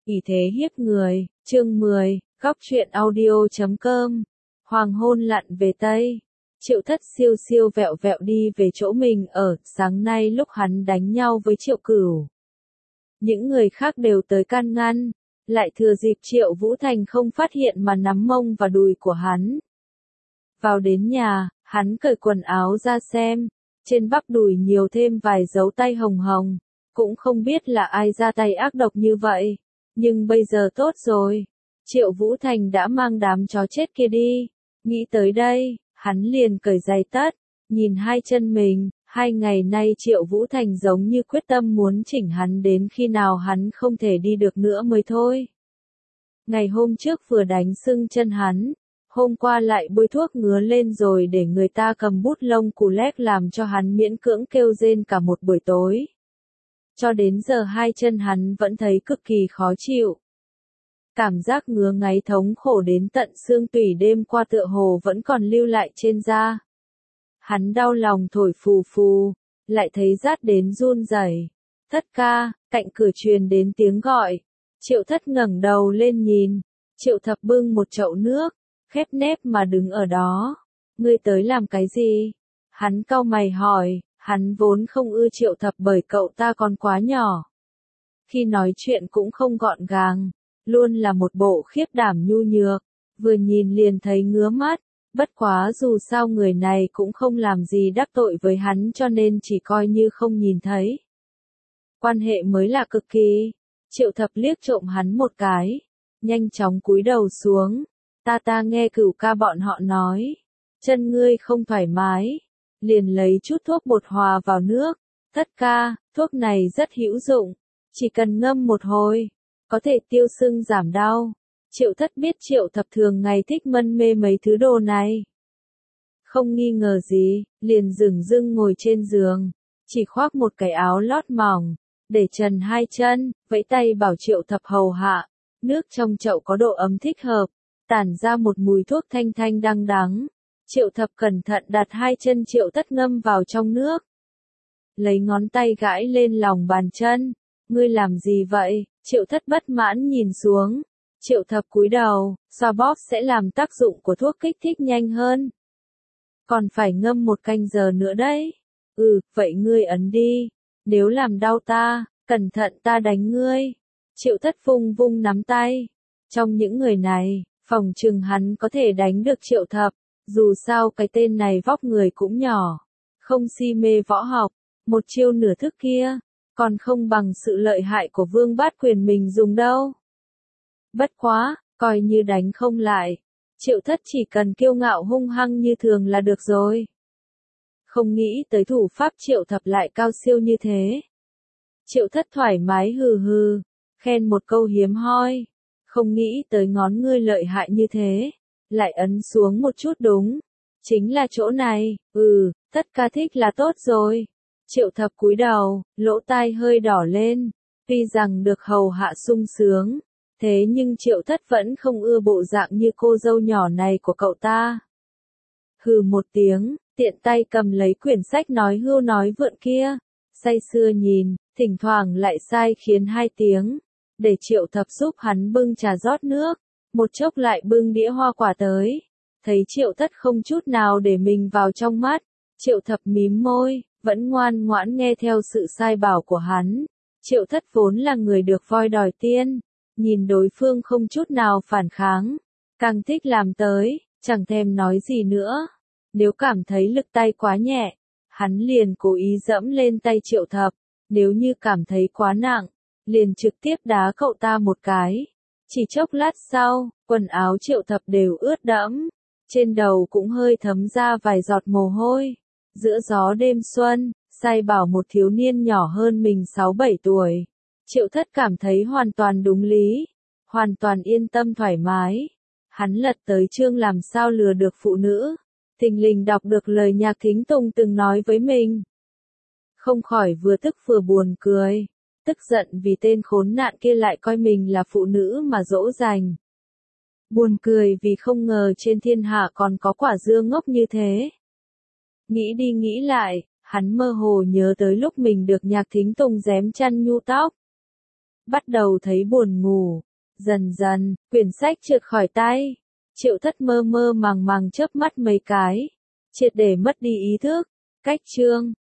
ỷ thế hiếp người, chương 10, góc truyện audio.com. Hoàng hôn lặn về Tây. Triệu Thất siêu siêu vẹo vẹo đi về chỗ mình ở, sáng nay lúc hắn đánh nhau với Triệu Cửu. Những người khác đều tới can ngăn, lại thừa dịp Triệu Vũ Thành không phát hiện mà nắm mông và đùi của hắn. Vào đến nhà, hắn cởi quần áo ra xem, trên bắp đùi nhiều thêm vài dấu tay hồng hồng, cũng không biết là ai ra tay ác độc như vậy, nhưng bây giờ tốt rồi, Triệu Vũ Thành đã mang đám chó chết kia đi, nghĩ tới đây, hắn liền cởi giày tất, nhìn hai chân mình, 2 ngày nay Triệu Vũ Thành giống như quyết tâm muốn chỉnh hắn đến khi nào hắn không thể đi được nữa mới thôi. Ngày hôm trước vừa đánh sưng chân hắn, hôm qua lại bôi thuốc ngứa lên rồi để người ta cầm bút lông cù lét làm cho hắn miễn cưỡng kêu rên cả một buổi tối. Cho đến giờ hai chân hắn vẫn thấy cực kỳ khó chịu. Cảm giác ngứa ngáy thống khổ đến tận xương tủy đêm qua tựa hồ vẫn còn lưu lại trên da. Hắn đau lòng thổi phù phù, lại thấy rát đến run rẩy. Thất ca, cạnh cửa truyền đến tiếng gọi. Triệu Thất ngẩng đầu lên nhìn, Triệu Thập bưng một chậu nước, khép nép mà đứng ở đó. Ngươi tới làm cái gì? Hắn cau mày hỏi, hắn vốn không ưa Triệu Thập bởi cậu ta còn quá nhỏ. Khi nói chuyện cũng không gọn gàng, luôn là một bộ khiếp đảm nhu nhược, vừa nhìn liền thấy ngứa mắt, bất quá dù sao người này cũng không làm gì đắc tội với hắn cho nên chỉ coi như không nhìn thấy. Quan hệ mới là cực kỳ. Triệu Thập liếc trộm hắn một cái, nhanh chóng cúi đầu xuống, ta nghe Cửu ca bọn họ nói, chân ngươi không thoải mái, liền lấy chút thuốc bột hòa vào nước. Thất ca, thuốc này rất hữu dụng, chỉ cần ngâm một hồi, có thể tiêu sưng giảm đau. Triệu Thất biết Triệu Thập thường ngày thích mân mê mấy thứ đồ này. Không nghi ngờ gì, liền dửng dưng ngồi trên giường, chỉ khoác một cái áo lót mỏng, để trần hai chân, vẫy tay bảo Triệu Thập hầu hạ. Nước trong chậu có độ ấm thích hợp, tản ra một mùi thuốc thanh thanh đăng đắng. Triệu Thập cẩn thận đặt hai chân Triệu Thất ngâm vào trong nước. Lấy ngón tay gãi lên lòng bàn chân. Ngươi làm gì vậy? Triệu Thất bất mãn nhìn xuống. Triệu Thập cúi đầu, xoa bóp sẽ làm tác dụng của thuốc kích thích nhanh hơn. Còn phải ngâm 1 canh giờ nữa đấy. Vậy ngươi ấn đi. Nếu làm đau ta, cẩn thận ta đánh ngươi. Triệu Thất vung vung nắm tay. Trong những người này, phòng chừng hắn có thể đánh được Triệu Thập. Dù sao cái tên này vóc người cũng nhỏ. Không si mê võ học. Một chiêu nửa thức kia, còn không bằng sự lợi hại của Vương Bát Quyền mình dùng đâu. Bất quá, coi như đánh không lại. Triệu Thất chỉ cần kiêu ngạo hung hăng như thường là được rồi. Không nghĩ tới thủ pháp Triệu Thập lại cao siêu như thế. Triệu Thất thoải mái hừ hừ, khen một câu hiếm hoi. Không nghĩ tới ngón ngươi lợi hại như thế. Lại ấn xuống một chút đúng. Chính là chỗ này, Thất ca thích là tốt rồi. Triệu Thập cúi đầu, lỗ tai hơi đỏ lên. Tuy rằng được hầu hạ sung sướng, thế nhưng Triệu Thất vẫn không ưa bộ dạng như cô dâu nhỏ này của cậu ta. Hừ một tiếng, tiện tay cầm lấy quyển sách nói hưu nói vượn kia. Say sưa nhìn, thỉnh thoảng lại sai khiến 2 tiếng. Để Triệu Thập giúp hắn bưng trà rót nước. Một chốc lại bưng đĩa hoa quả tới. Thấy Triệu Thất không chút nào để mình vào trong mắt. Triệu Thập mím môi, vẫn ngoan ngoãn nghe theo sự sai bảo của hắn. Triệu Thất vốn là người được voi đòi tiên. Nhìn đối phương không chút nào phản kháng. Càng thích làm tới, chẳng thèm nói gì nữa. Nếu cảm thấy lực tay quá nhẹ, hắn liền cố ý dẫm lên tay Triệu Thập. Nếu như cảm thấy quá nặng, liền trực tiếp đá cậu ta một cái. Chỉ chốc lát sau, quần áo Triệu Thập đều ướt đẫm. Trên đầu cũng hơi thấm ra vài giọt mồ hôi. Giữa gió đêm xuân, sai bảo một thiếu niên nhỏ hơn mình 6-7 tuổi. Triệu Thất cảm thấy hoàn toàn đúng lý. Hoàn toàn yên tâm thoải mái. Hắn lật tới chương làm sao lừa được phụ nữ. Thình lình đọc được lời Nhạc Thính Tùng từng nói với mình. Không khỏi vừa tức vừa buồn cười. Tức giận vì tên khốn nạn kia lại coi mình là phụ nữ mà dỗ dành. Buồn cười vì không ngờ trên thiên hạ còn có quả dưa ngốc như thế. Nghĩ đi nghĩ lại, hắn mơ hồ nhớ tới lúc mình được Nhạc Thính Tùng rém chăn nhu tóc. bắt đầu thấy buồn ngủ. Dần dần, quyển sách trượt khỏi tay. Triệu Thất mơ mơ màng màng chớp mắt mấy cái, triệt để mất đi ý thức. Cách chương